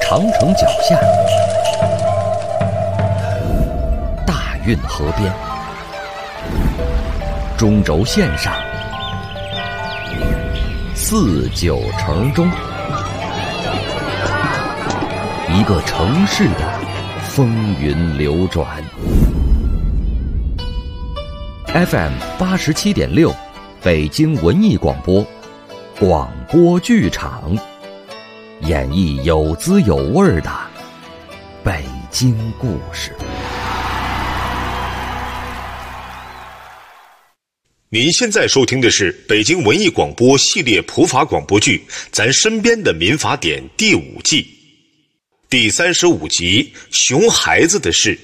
长城脚下，大运河边，中轴线上，四九城中，一个城市的风云流转。FM 87.6，北京文艺广播，广播剧场，演绎有滋有味的北京故事。 您现在收听的是北京文艺广播系列普法广播剧《咱身边的民法典》第5季第35集《熊孩子的事》。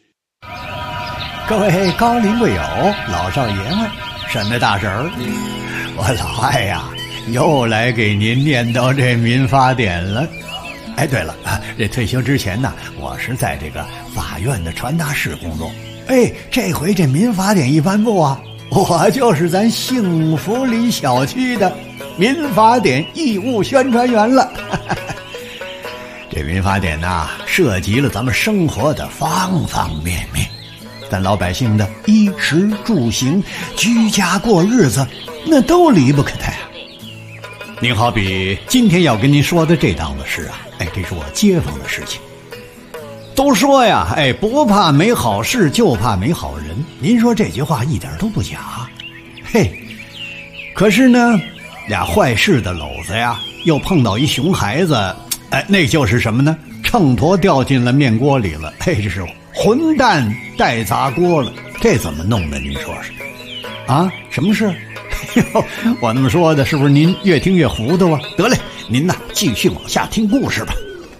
各位高龄贵友、老少爷们、婶子大婶儿，我老艾呀，又来给您念叨这民法典了。哎，对了啊，这退休之前呢，我是在这个法院的传达室工作。哎，这回这民法典一颁布啊，我就是咱幸福里小区的民法典义务宣传员了。这民法典呐，涉及了咱们生活的方方面面。咱老百姓的衣食住行、居家过日子，那都离不开它呀。您好比今天要跟您说的这档子事啊，哎，这是我街坊的事情。都说呀，哎，不怕没好事，就怕没好人。您说这句话一点都不假。嘿，可是呢，俩坏事的篓子呀，又碰到一熊孩子，哎，那就是什么呢？秤砣掉进了面锅里了，嘿，这是混蛋带砸锅了，这怎么弄的？您说是？啊，什么事？我那么说的，是不是您越听越糊涂啊？得嘞，您呐继续往下听故事吧。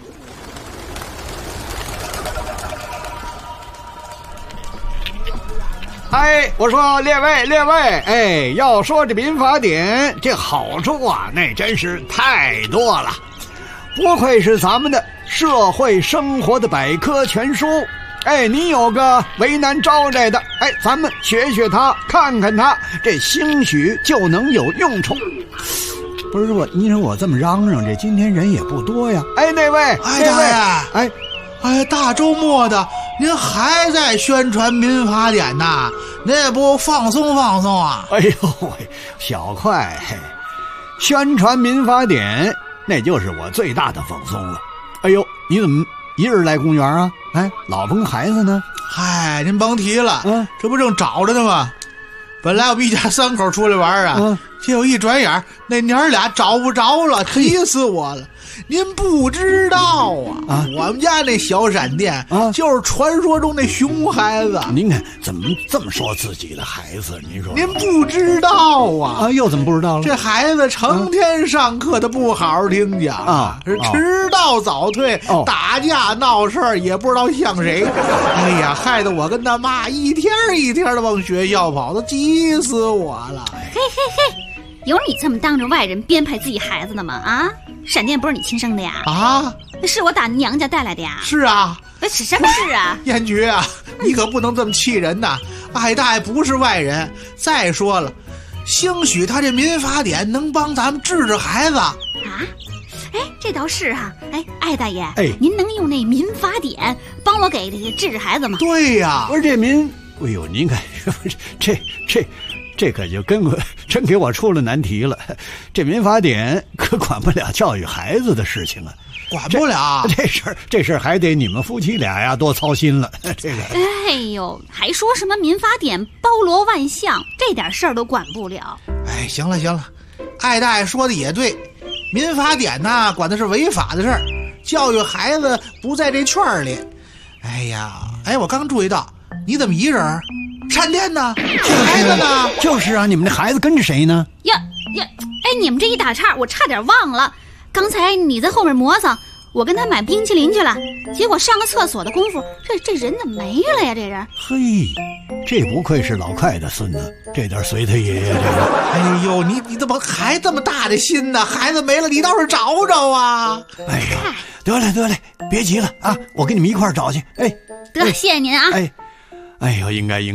哎，我说列位，哎，要说这民法典这好处啊，那真是太多了，不愧是咱们的社会生活的百科全书。哎，你有个为难招来的，哎，咱们学学他，看看他，这兴许就能有用处。不是您说我这么嚷嚷，这今天人也不多呀。哎，那位， 哎，大爷，哎，大周末的，您还在宣传民法典呐？那不放松放松啊？ 哎呦喂，小快，宣传民法典那就是我最大的放松了。哎呦，你怎么一人来公园啊？哎，老婆跟孩子呢？ 嗨，您甭提了，这不正找着呢吗？本来我们一家3口出来玩啊，结果一转眼那娘俩找不着了，气死我了。您不知道啊，我们家那小闪电就是传说中那熊孩子。 您看怎么这么说自己的孩子？您说您不知道啊？ 又怎么不知道了？ 这孩子成天上课的不好好听讲啊，是迟到早退，打架闹事儿也不知道像谁。哎呀，害得我跟他妈一天一天的往学校跑，都急死我了。 嘿，有你这么当着外人编排自己孩子的吗？啊，闪电不是你亲生的呀？ 啊， 是我打娘家带来的呀。 是啊， 是什么事啊？ 燕菊啊，你可不能这么气人呐！艾大爷不是外人，再说了，兴许他这民法典能帮咱们治孩子啊。 哎，这倒是啊。哎，艾大爷，您能用那民法典帮我给治孩子吗？ 对呀， 不是这哎呦，您看这可就真给我出了难题了。这民法典可管不了教育孩子的事情啊， 管不了。 这事儿还得你们夫妻俩呀多操心了。这个， 哎呦，还说什么民法典包罗万象，这点事儿都管不了。 哎，行了，艾大爷说的也对，民法典呢管的是违法的事儿，教育孩子不在这圈里。哎呀，我刚注意到，你怎么一人？闪电呢？孩子呢？ 就是啊，你们这孩子跟着谁呢？ 呀，哎，你们这一打岔，我差点忘了。刚才你在后面磨蹭，我跟他买冰淇淋去了，结果上个厕所的功夫，这人怎么没了呀？这人， 嘿，这不愧是老快的孙子，这点随他爷爷这个。 哎呦，你怎么还这么大的心呢？孩子没了，你倒是找找啊！ 哎呀，得嘞，别急了啊，我跟你们一块儿找去。哎， 得，谢谢您啊。 哎呦，应该。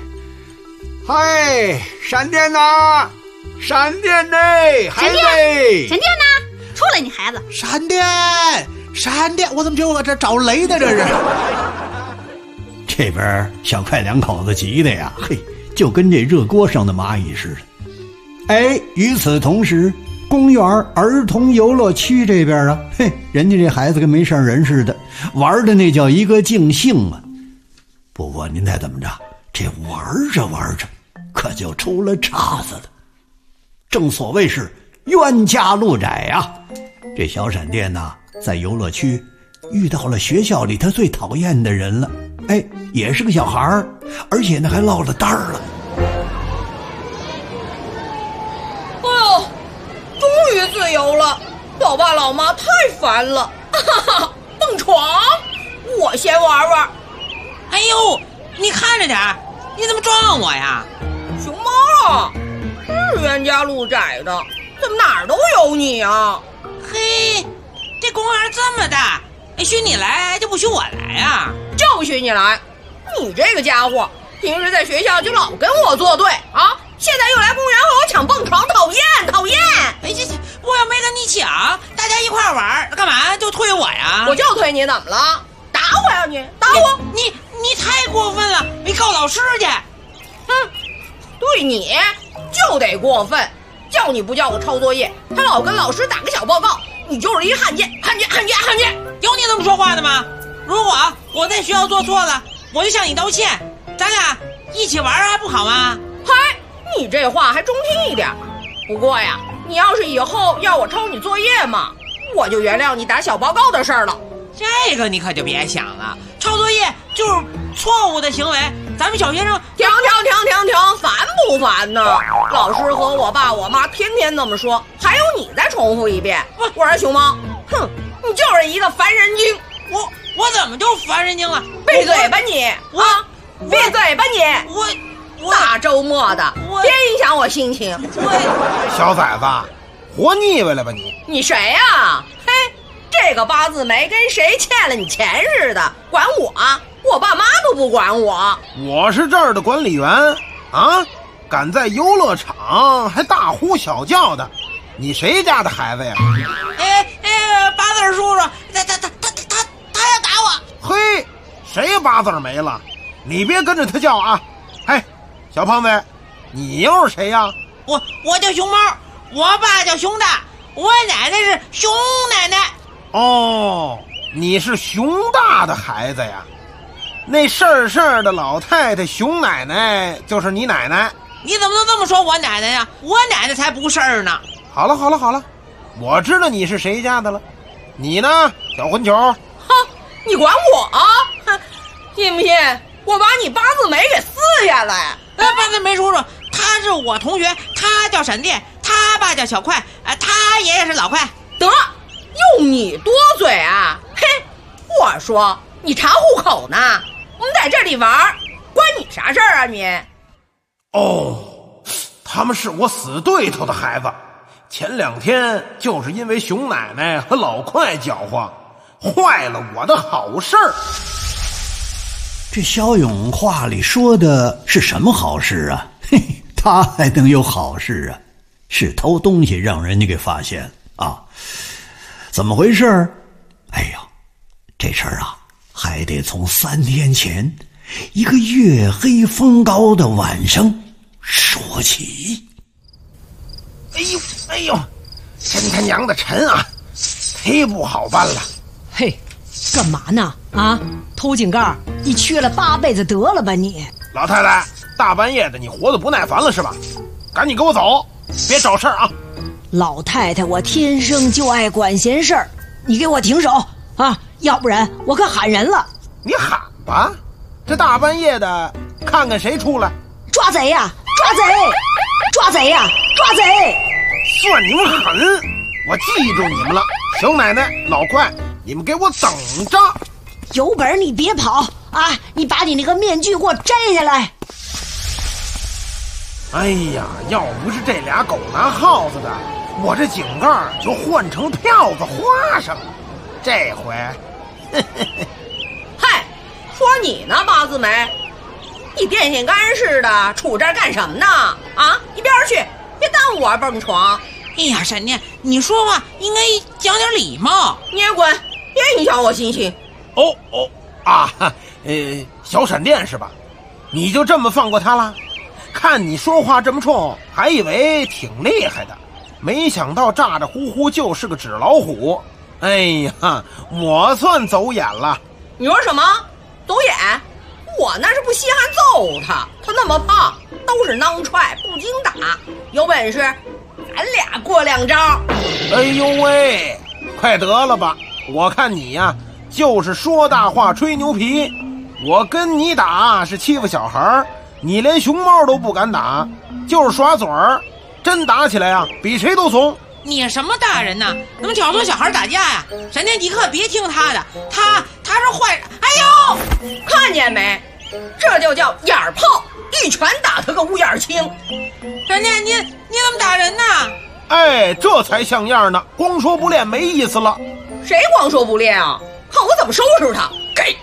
嗨，闪电呐！闪电呢？ 闪电呢？出来，你孩子！ 闪电， 闪电，我怎么觉得我这招雷呢？这是。 这边小快两口子急的呀，嘿，就跟这热锅上的蚂蚁似的。哎，与此同时，公园儿童游乐区这边啊，嘿，人家这孩子跟没事人似的，玩的那叫一个尽兴啊。不过您再怎么着，这玩着玩着，可就出了岔子了。正所谓是冤家路窄啊，这小闪电呐，在游乐区遇到了学校里他最讨厌的人了。哎，也是个小孩儿，而且呢还落了单儿了。 哎呦，终于自由了！老爸老妈太烦了，哈哈，蹦床，我先玩玩。 哎呦，你看着点，你怎么撞我呀？ 熊猫，是冤家路窄的，怎么哪儿都有你啊？ 嘿，这公园这么大，许你来就不许我来啊？ 就许你来！你这个家伙，平时在学校就老跟我作对啊，现在又来公园和我抢蹦床，讨厌讨厌！ 哎，这我又没跟你抢，大家一块玩，干嘛就推我呀？ 我就推你，怎么了？打我呀你！打我！ 你太过分了，你告老师去！ 哼，对你就得过分，叫你不叫我抄作业，还老跟老师打个小报告，你就是一汉奸！汉奸！ 有你这么说话的吗？如果我在学校做错了，我就向你道歉，咱俩一起玩还不好吗？ 嗨，你这话还中听一点。不过呀，你要是以后要我抄你作业嘛，我就原谅你打小报告的事儿了。 这个你可就别想了，抄作业就是错误的行为，咱们小学生停，烦不烦呢？老师和我爸我妈天天那么说，还有你再重复一遍。我说熊猫，哼，你就是一个烦人精。 我怎么就烦人精了？ 闭嘴吧你！闭嘴吧你！ 我大周末的，别影响我心情。 小崽子，活腻歪了吧你？ 你谁呀？嘿，这个八字眉跟谁欠了你钱似的，管我？我爸妈都不管我。 我是这儿的管理员啊，敢在游乐场还大呼小叫的，你谁家的孩子呀？ 八字叔叔，他要打我。 嘿，谁八字没了？你别跟着他叫啊！哎，小胖子，你又是谁呀？ 我叫熊猫，我爸叫熊大，我奶奶是熊奶奶。 哦，你是熊大的孩子呀？那事儿的老太太熊奶奶就是你奶奶？ 你怎么能这么说我奶奶呀？我奶奶才不是儿呢。 好了，我知道你是谁家的了。你呢，小混球？ 哼，你管我啊？哼，信不信我把你八字眉给撕下来？ 八字眉叔叔，他是我同学，他叫闪电，他爸叫小快，他爷爷是老快。 得，用你多嘴啊！嘿，我说你查户口呢，我们在这里玩，关你啥事儿啊你？ 哦，他们是我死对头的孩子，前2天就是因为熊奶奶和老快搅和，坏了我的好事儿。 这肖勇话里说的是什么好事啊？嘿，他还能有好事啊？是偷东西让人家给发现啊？怎么回事？哎呀，这事儿啊，还得从3天前一个月黑风高的晚上说起。 哎呦，真他娘的沉啊，忒不好办了。 嘿，干嘛呢？啊，偷井盖，你缺了8辈子得了吧你！ 老太太，大半夜的你活得不耐烦了是吧？赶紧给我走，别找事儿啊！ 老太太，我天生就爱管闲事儿，你给我停手啊，要不然我可喊人了。 你喊吧，这大半夜的，看看谁出来！ 抓贼呀！抓贼！抓贼呀！抓贼！ 算你们狠，我记住你们了。熊奶奶、老快，你们给我等着！ 有本事你别跑啊！你把你那个面具给我摘下来！ 哎呀，要不是这俩狗拿耗子的，我这井盖就换成票子花上了。这回， 嗨，说你呢，八字眉，你电线杆似的杵这儿干什么呢？啊，一边去，别耽误我蹦床。 哎呀，闪电，你说话应该讲点礼貌。 你也滚，别挑我心情。 小闪电是吧？你就这么放过他了？看你说话这么冲，还以为挺厉害的，没想到咋咋呼呼就是个纸老虎。哎呀，我算走眼了。 你说什么？走眼？我那是不稀罕揍他，他那么胖，都是囊踹不经打，有本事咱俩过2招。 哎呦喂，快得了吧，我看你呀就是说大话吹牛皮。我跟你打是欺负小孩，你连熊猫都不敢打，就是耍嘴儿，真打起来呀比谁都怂。 你什么大人呢？能挑唆小孩打架呀？闪电迪克别听他的，他是坏人。哎呦， 看见没？这就叫眼儿炮，一拳打他个乌眼青。 闪电，你怎么打人呢？ 哎，这才像样呢，光说不练没意思了。 谁光说不练啊？看我怎么收拾他！给！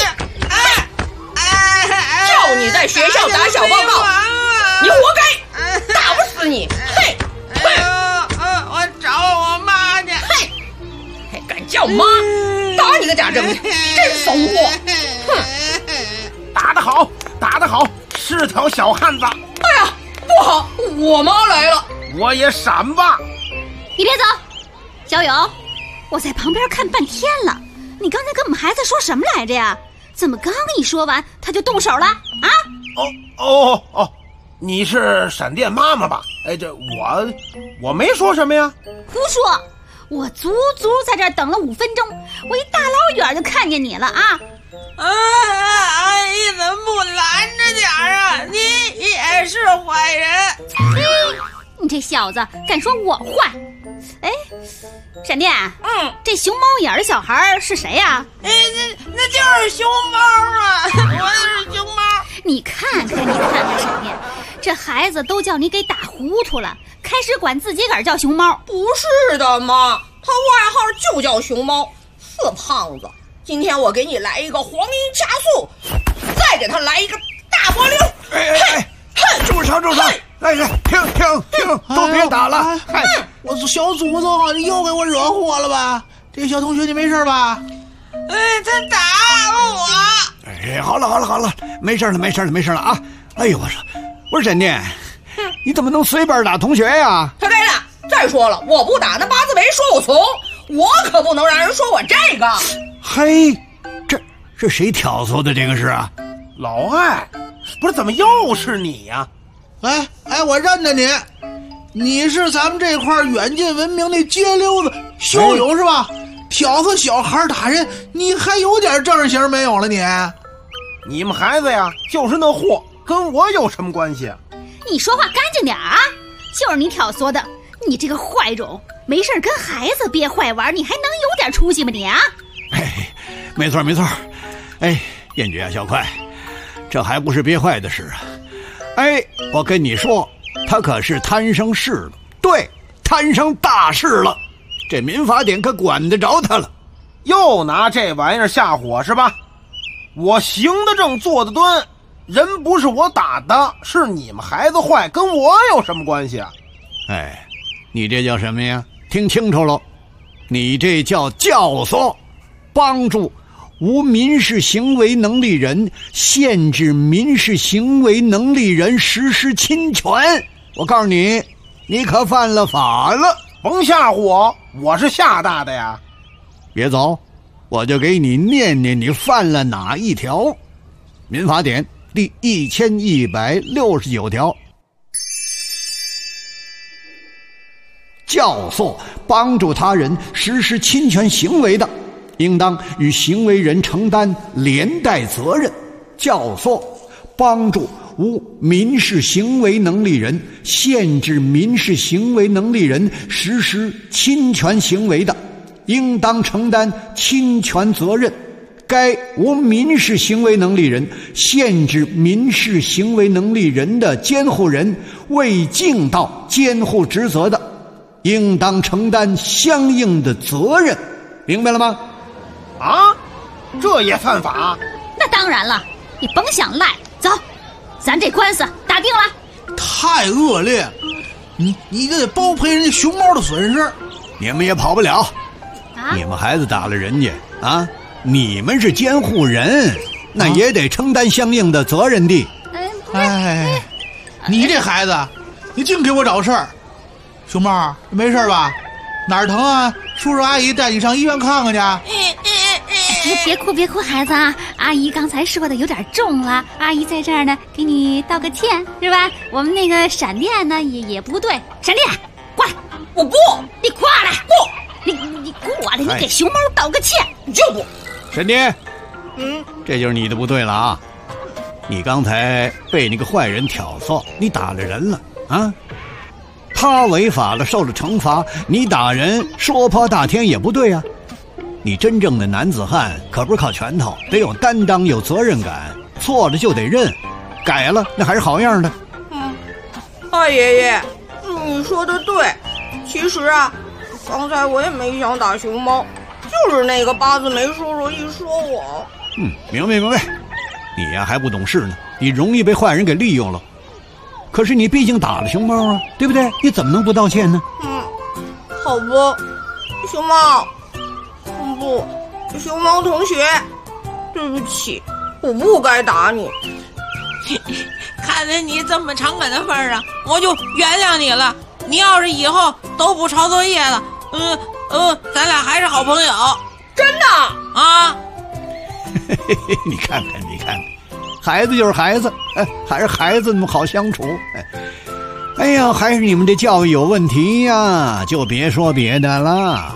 叫你在学校打小报告，你活该，打不死你！嘿， 我找我妈去！ 嘿，还敢叫妈？打你个假正经，真怂货！哼！ 打得好，打得好，是条小汉子。 哎呀，不好，我妈来了！ 我也闪吧。 你别走，小勇，我在旁边看半天了，你刚才跟我们孩子说什么来着呀？怎么刚一说完他就动手了啊？ 哦，你是闪电妈妈吧？哎，这我没说什么呀。 胡说！我足在这儿等了5分钟，我一大老远就看见你了啊！ 阿姨怎么不拦着点啊？你也是坏人！ 你这小子敢说我坏？哎，闪电，这熊猫眼的小孩是谁呀？ 那就是熊猫啊！我是熊猫。 你看看，闪电，这孩子都叫你给打糊涂了，开始管自己个儿叫熊猫。 不是的妈，他外号就叫熊猫，死胖子。今天我给你来一个黄芩加速，再给他来一个大波溜。 住手！哎，停，都别打了！ 我是小祖宗，你又给我惹祸了吧？这个小同学你没事吧？ 他打我！ 哎，好了，没事了啊！哎呦，我说闪电，你怎么能随便打同学呀？ 他该打！再说了，我不打，那八字没说我怂，我可不能让人说我这个。 嘿，这谁挑唆的这个事啊？ 老艾，不是怎么又是你呀？ 哎，我认得你，你是咱们这块远近闻名的街溜子小勇是吧？挑唆小孩打人，你还有点正形没有了你？ 你们孩子呀，就是那货，跟我有什么关系啊？ 你说话干净点啊！就是你挑唆的，你这个坏种，没事跟孩子憋坏玩，你还能有点出息吗你啊？ 哎，没错。哎，燕姐啊，小快，这还不是憋坏的事啊！哎，我跟你说，他可是摊上事了，对，摊上大事了。这民法典可管得着他了。 又拿这玩意儿吓唬我是吧？我行得正，坐得端，人不是我打的，是你们孩子坏，跟我有什么关系啊？ 哎，你这叫什么呀？听清楚了，你这叫教唆，帮助无民事行为能力人限制民事行为能力人实施侵权。我告诉你，你可犯了法了。 甭吓唬我是厦大的呀。 别走，我就给你念念你犯了哪一条。民法典第1169条，教唆帮助他人实施侵权行为的，应当与行为人承担连带责任。教唆帮助无民事行为能力人限制民事行为能力人实施侵权行为的，应当承担侵权责任。该无民事行为能力人限制民事行为能力人的监护人未尽到监护职责的，应当承担相应的责任。明白了吗？ 啊，这也犯法？ 那当然了，你甭想赖。走，咱这官司打定了。 太恶劣了，你这得包赔人家熊猫的损失。 你们也跑不了。 啊， 你们孩子打了人家啊，你们是监护人，那也得承担相应的责任的。 哎，你这孩子，你净给我找事儿。熊猫，没事吧？哪儿疼啊？叔叔阿姨带你上医院看看去。 别哭，孩子啊！阿姨刚才说的有点重了，阿姨在这儿呢，给你道个歉，是吧？我们那个闪电呢也不对，闪电，过来！ 我不， 你过来！不，你过来！你给熊猫道个歉， 你就不。 闪电，这就是你的不对了啊！你刚才被那个坏人挑唆，你打了人了啊！他违法了，受了惩罚，你打人说破大天也不对啊！你真正的男子汉可不是靠拳头，得有担当，有责任感，错了就得认，改了那还是好样的。 二爷爷，你说的对，其实啊，刚才我也没想打熊猫，就是那个八字眉叔叔一说我。 明白，你呀还不懂事呢，你容易被坏人给利用了。可是你毕竟打了熊猫啊，对不对？你怎么能不道歉呢？ 好吧，熊猫。不，熊猫同学，对不起，我不该打你。 看在你这么诚恳的份上，我就原谅你了。你要是以后都不抄作业了，咱俩还是好朋友。 真的啊？ 你看看，孩子就是孩子，还是孩子那么好相处。哎呀，还是你们这教育有问题呀，就别说别的了。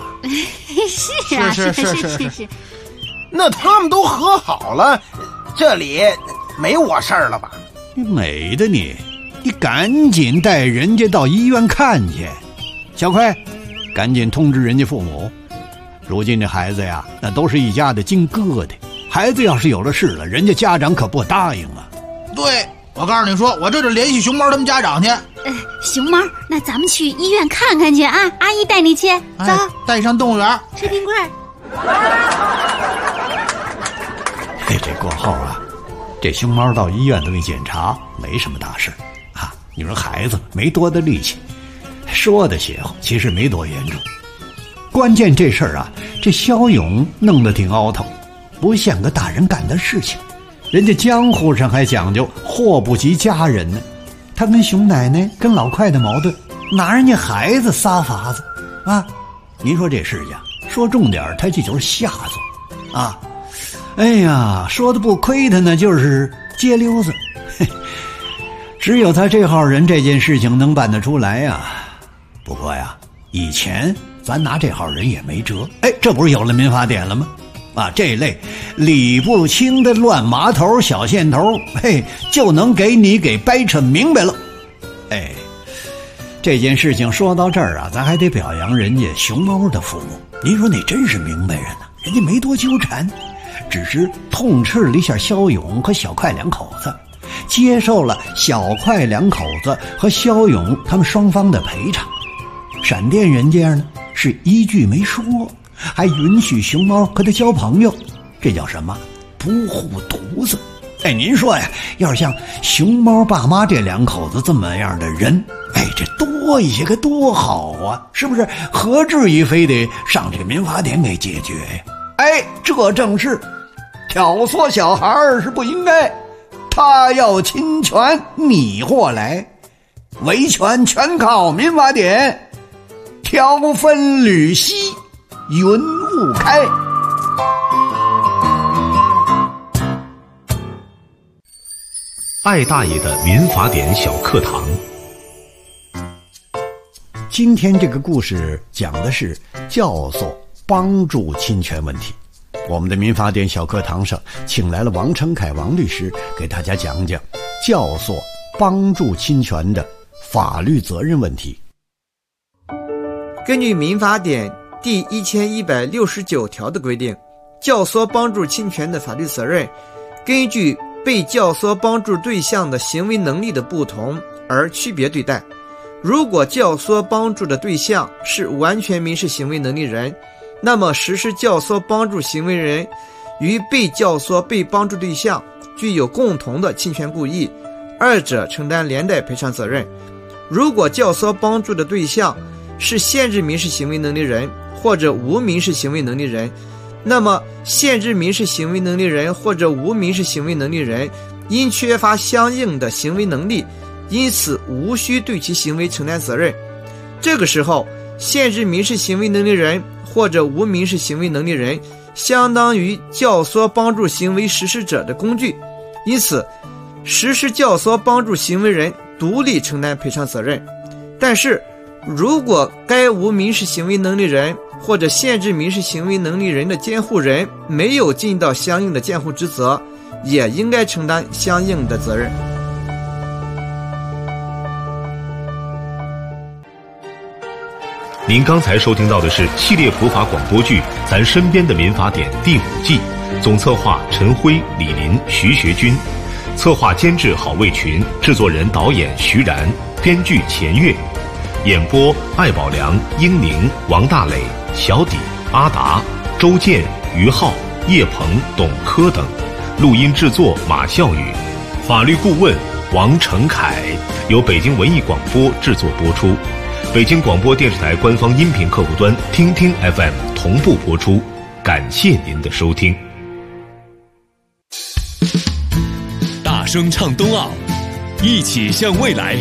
是。 那他们都和好了，这里没我事儿了吧？ 你美的你赶紧带人家到医院看去。小快，赶紧通知人家父母。如今这孩子呀，那都是一家的金疙瘩，孩子要是有了事了，人家家长可不答应啊。 对，我告诉你说，我这就联系熊猫他们家长去。 熊猫，那咱们去医院看看去啊！阿姨带你去，走， 带你上动物园吃冰棍。 这过后啊，这熊猫到医院都一检查，没什么大事啊。你说孩子没多大力气，说的邪乎，其实没多严重。关键这事儿啊，这肖勇弄得挺凹头，不像个大人干的事情。人家江湖上还讲究祸不及家人呢。他跟熊奶奶跟老快的矛盾，拿人家孩子撒法子啊！您说这事情说重点，他这就是下作啊！哎呀，说的不亏他呢，就是街溜子。只有他这号人，这件事情能办得出来呀。不过呀，以前咱拿这号人也没辙。这不是有了民法典了吗？这类理不清的乱码头、小线头，就能给你给掰扯明白了。这件事情说到这儿啊，咱还得表扬人家熊猫的父母。您说那真是明白人呐，人家没多纠缠，只是痛斥了一下肖勇和小快两口子，接受了小快两口子和肖勇他们双方的赔偿。闪电人家呢是一句没说，还允许熊猫和他交朋友，这叫什么？不护犊子。您说呀，要是像熊猫爸妈这两口子这么样的人，这多一些个多好啊，是不是？何至于非得上这个民法典给解决呀？这正是挑唆小孩是不应该，他要侵权你或来，维权全靠民法典，条分缕析，云雾开。 爱大爷的民法典小课堂。 今天这个故事讲的是教唆帮助侵权问题。我们的民法典小课堂上请来了王成凯王律师，给大家讲讲教唆帮助侵权的法律责任问题。 根据民法典第1169条的规定，教唆帮助侵权的法律责任根据被教唆帮助对象的行为能力的不同而区别对待。如果教唆帮助的对象是完全民事行为能力人，那么实施教唆帮助行为人与被教唆被帮助对象具有共同的侵权故意，二者承担连带赔偿责任。如果教唆帮助的对象是限制民事行为能力人或者无民事行为能力人，那么限制民事行为能力人或者无民事行为能力人因缺乏相应的行为能力，因此无需对其行为承担责任。这个时候，限制民事行为能力人或者无民事行为能力人相当于教唆帮助行为实施者的工具，因此实施教唆帮助行为人独立承担赔偿责任。但是如果该无民事行为能力人或者限制民事行为能力人的监护人没有尽到相应的监护职责，也应该承担相应的责任。 您刚才收听到的是系列普法广播剧《咱身边的民法典》第5季，总策划陈辉、李林、徐学军，策划监制郝卫群，制作人导演徐然，编剧钱月，演播艾宝良、英宁、王大磊、小底、阿达、周建、于浩、叶鹏、董科等，录音制作马笑宇，法律顾问王成凯，由北京文艺广播制作播出。北京广播电视台官方音频客户端听听 FM 同步播出，感谢您的收听。 大声唱冬奥，一起向未来。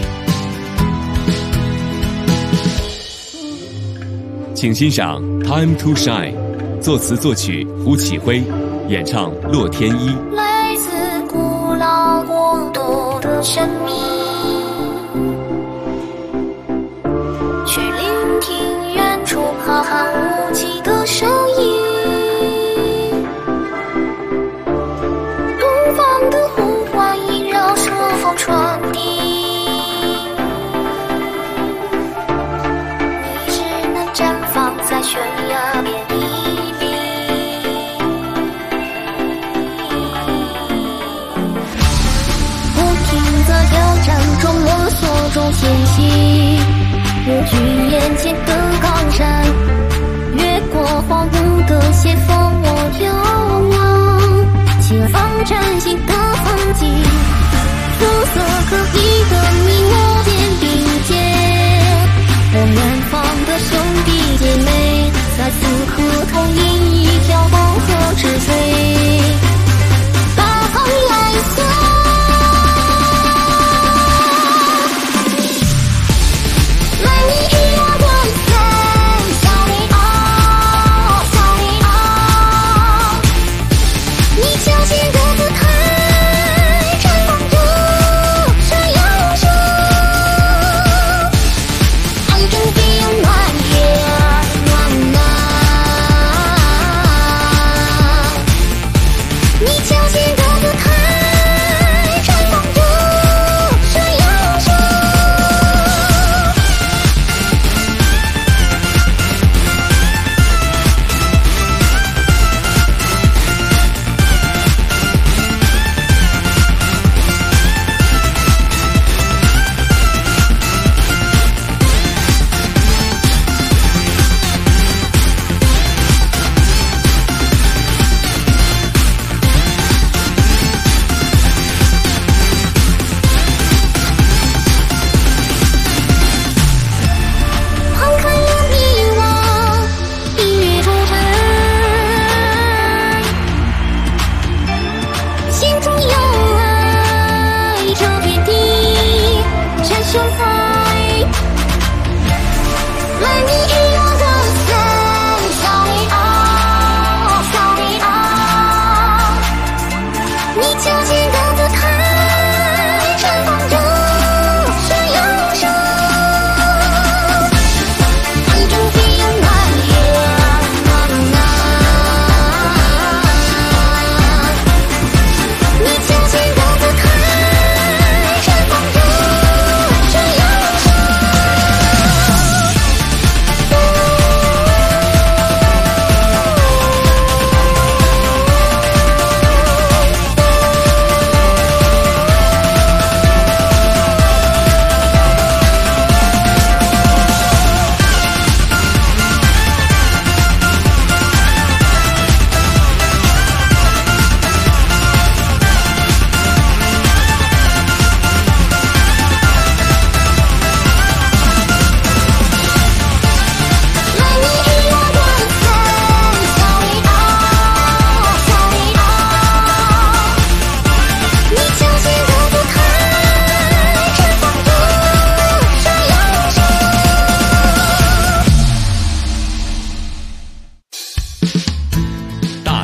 请欣赏 Time to Shine， 作词作曲胡启辉，演唱洛天依。 来自古老国度的神秘，去聆听远处浩瀚无际的声音，东方的呼唤萦绕顺风传递，你只能绽放在悬崖边一笔，不停在挑战中摸索中前行，我举眼前的高山，越过荒芜的斜峰，我遥望前方崭新的风景，肤色各异的你我肩并肩，我远方的兄弟姐妹在此刻同饮一条黄河之水，大航来色。来你一我在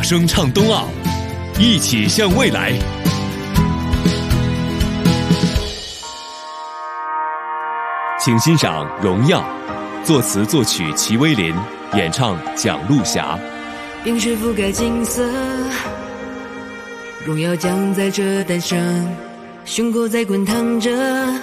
声唱冬奥，一起向未来。请欣赏《荣耀》，作词作曲齐威林，演唱蒋璐霞。 冰雪覆盖金色，荣耀将在这诞生，胸口在滚烫着，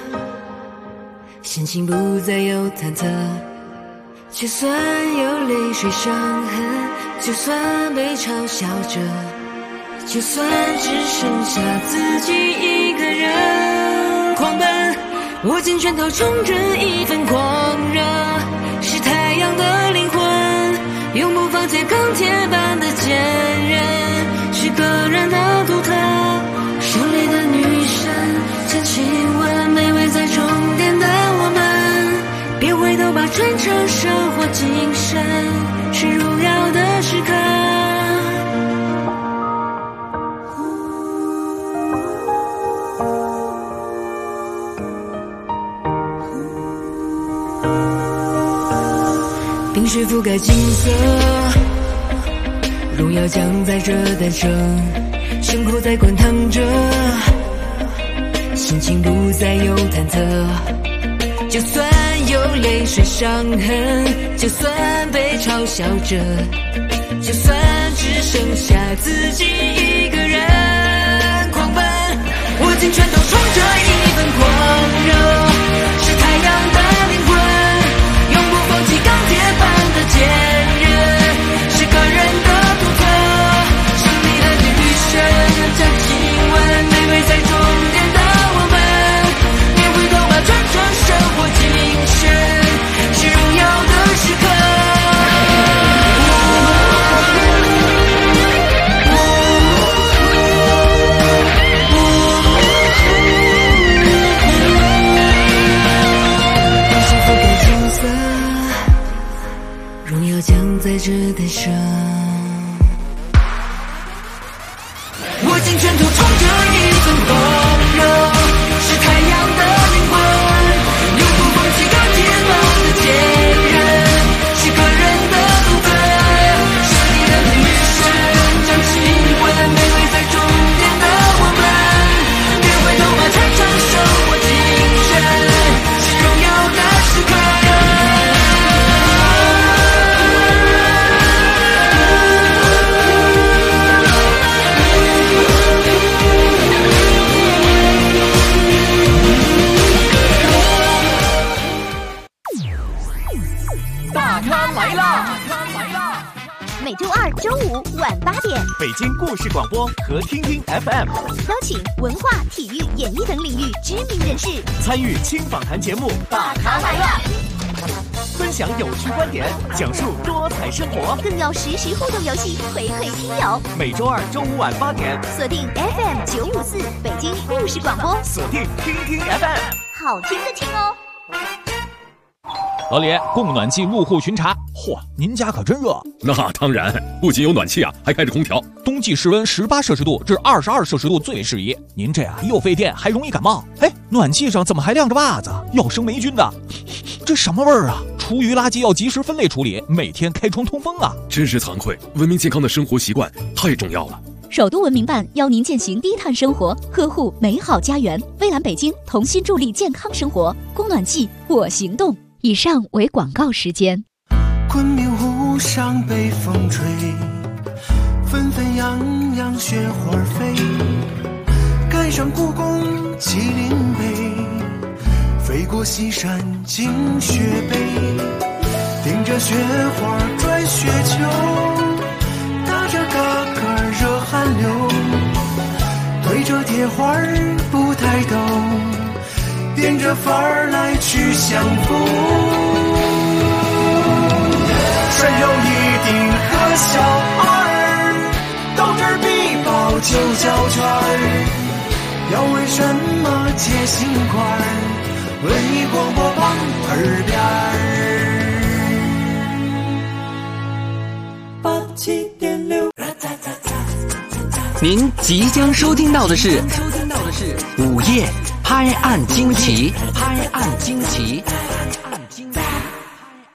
心情不再有忐忑，就算有泪水伤痕，就算被嘲笑着，就算只剩下自己一个人狂奔，握紧拳头冲着一份狂热，是太阳的灵魂，永不放弃钢铁般的坚韧，是个人的独特，胜利的女神将亲吻卑微在终点的我们，别回头吧，传承生活精神，是荣耀的时刻。冰雪覆盖金色，荣耀将在这诞生，胸口在滚烫着，心情不再有忐忑，就算有泪水伤痕，就算被嘲笑着，就算只剩下自己一个人狂奔，握紧拳头冲着一份狂热，是太阳的灵魂，永不放弃钢铁般的坚韧，是个人的独特，胜利的女神将亲吻卑微在终点的我们，别回头吧，传承生活精神，是荣耀的时刻。荣耀将在这诞生，握紧拳头冲着一份狂热，是太阳的灵魂，永不放弃钢铁般的坚韧，是个人的独特，胜利的女神将亲吻卑微在终点的我们，别回头吧，传承生活精神，是荣耀的时刻。 每周二、周五晚8点， 北京故事广播和听听 FM 邀请文化、体育、演艺等领域知名人士参与轻访谈节目《大咖来了》，分享有趣观点，讲述多彩生活， 更有实时互动游戏回馈听友。 每周二、周五晚8点， 锁定 FM 954北京故事广播， 锁定听听 FM， 好听的听哦。 老李，供暖气入户巡查。嚯，您家可真热。 那当然，不仅有暖气啊，还开着空调。 冬季室温18摄氏度至22摄氏度最适宜。您这又费电，还容易感冒。哎，暖气上怎么还晾着袜子？要生霉菌的。这什么味儿啊？厨余垃圾要及时分类处理，每天开窗通风啊。 真是惭愧，文明健康的生活习惯太重要了。 首都文明办邀您践行低碳生活，呵护美好家园。蔚蓝北京同心助力健康生活，供暖季我行动。以上为广告时间。 昆明湖上北风吹，纷纷扬扬雪花飞，赶上故宫麒麟碑，飞过西山惊雪碑，顶着雪花转雪球，打着嘎嘎热汗流，对着铁花不抬头，变着法儿来去相逢。山有一顶和小二，到这儿必报就叫圈儿。要为什么接心块儿？文艺广播榜耳边儿。87.6。 您即将收听到的是午夜拍案惊奇。